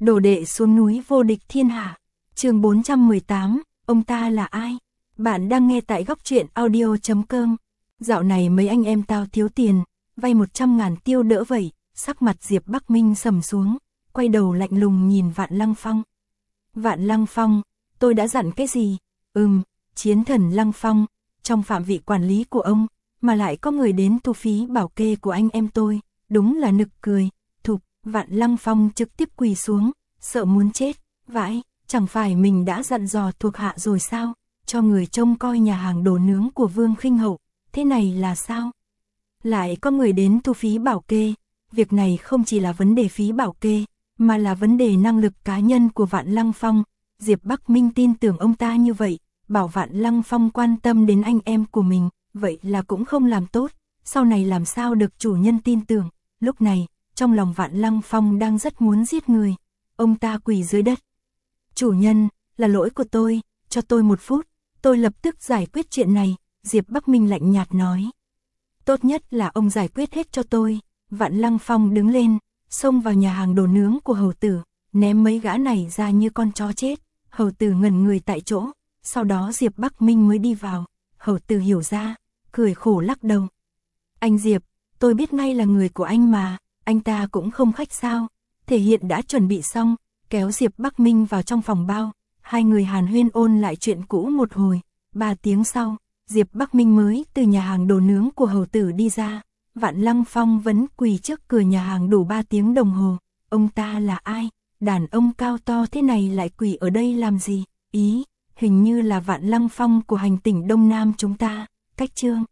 Đồ đệ xuống núi vô địch thiên hạ. Chương 418, ông ta là ai? Bạn đang nghe tại góc truyện audio.com. Dạo này mấy anh em tao thiếu tiền, vay 100.000 tiêu đỡ vậy. Sắc mặt Diệp Bắc Minh sầm xuống, quay đầu lạnh lùng nhìn Vạn Lăng Phong. Vạn Lăng Phong, tôi đã dặn cái gì? Chiến thần Lăng Phong, trong phạm vị quản lý của ông, mà lại có người đến thu phí bảo kê của anh em tôi, đúng là nực cười. Thục, Vạn Lăng Phong trực tiếp quỳ xuống, sợ muốn chết. Vãi, chẳng phải mình đã dặn dò thuộc hạ rồi sao? Cho người trông coi nhà hàng đồ nướng của Vương Khinh Hậu, thế này là sao? Lại có người đến thu phí bảo kê, việc này không chỉ là vấn đề phí bảo kê, mà là vấn đề năng lực cá nhân của Vạn Lăng Phong. Diệp Bắc Minh tin tưởng ông ta như vậy, bảo Vạn Lăng Phong quan tâm đến anh em của mình, vậy là cũng không làm tốt, sau này làm sao được chủ nhân tin tưởng. Lúc này, trong lòng Vạn Lăng Phong đang rất muốn giết người, ông ta quỳ dưới đất. Chủ nhân, là lỗi của tôi, cho tôi 1 phút, tôi lập tức giải quyết chuyện này. Diệp Bắc Minh lạnh nhạt nói. Tốt nhất là ông giải quyết hết cho tôi. Vạn Lăng Phong đứng lên, xông vào nhà hàng đồ nướng của hầu tử, ném mấy gã này ra như con chó chết. Hầu tử ngẩn người tại chỗ, sau đó Diệp Bắc Minh mới đi vào. Hầu tử hiểu ra, cười khổ lắc đầu. Anh Diệp, tôi biết ngay là người của anh mà, anh ta cũng không khách sao. Thể hiện đã chuẩn bị xong, kéo Diệp Bắc Minh vào trong phòng bao. Hai người hàn huyên ôn lại chuyện cũ một hồi. 3 tiếng sau, Diệp Bắc Minh mới từ nhà hàng đồ nướng của hầu tử đi ra. Vạn Lăng Phong vẫn quỳ trước cửa nhà hàng đủ 3 tiếng đồng hồ. Ông ta là ai? Đàn ông cao to thế này lại quỳ ở đây làm gì? Hình như là Vạn Lăng Phong của hành tinh Đông Nam chúng ta. Cách chương